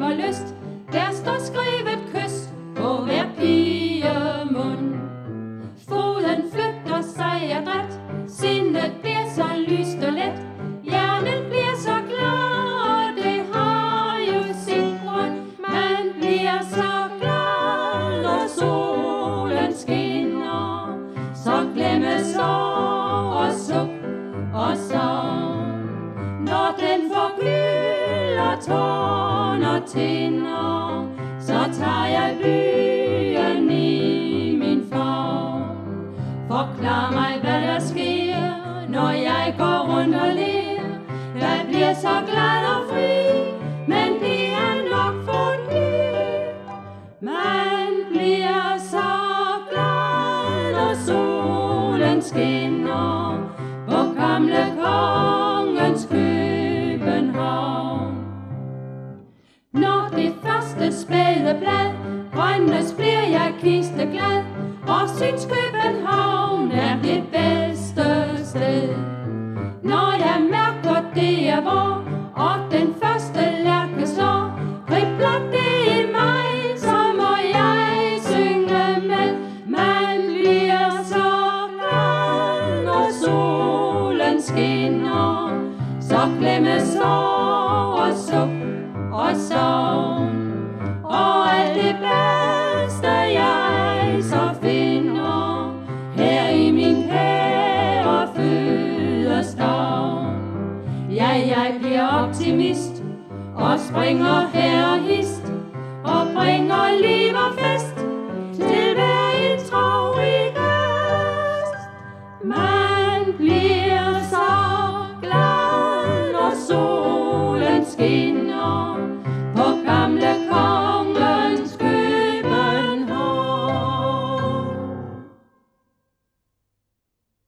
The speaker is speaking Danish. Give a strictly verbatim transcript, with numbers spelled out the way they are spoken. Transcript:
liv og lyst. Der står skrevet kys på hver pigemund. Foden flytter sig adræt, sindet bliver så lyst og let. Hjernen bliver så glad, det har jo sin grund. Man bliver så glad, når solen skinner. Så glemmes sorg og suk og savn. Når den forgylder tårn og tinder, så tager jeg byen i min favn. Forklar mig, hvad der sker, når jeg går rundt og ler. Jeg bliver så glad og fri, men det er nok fordi man bliver så glad, når solen skinner på gamle kongens København. Når det første spæde blad grønnes, bliver jeg kisteglad og synes København er det bedste sted. Når jeg mærker det er vor, og den første lærke slår, kribler det i mig, så må jeg synge med. Man bliver så glad, når solen skinner, så glemmes sorg og suk og savn. Og alt det bedste jeg så finder her i min kære fødestavn. Ja, jeg bliver optimist og springer her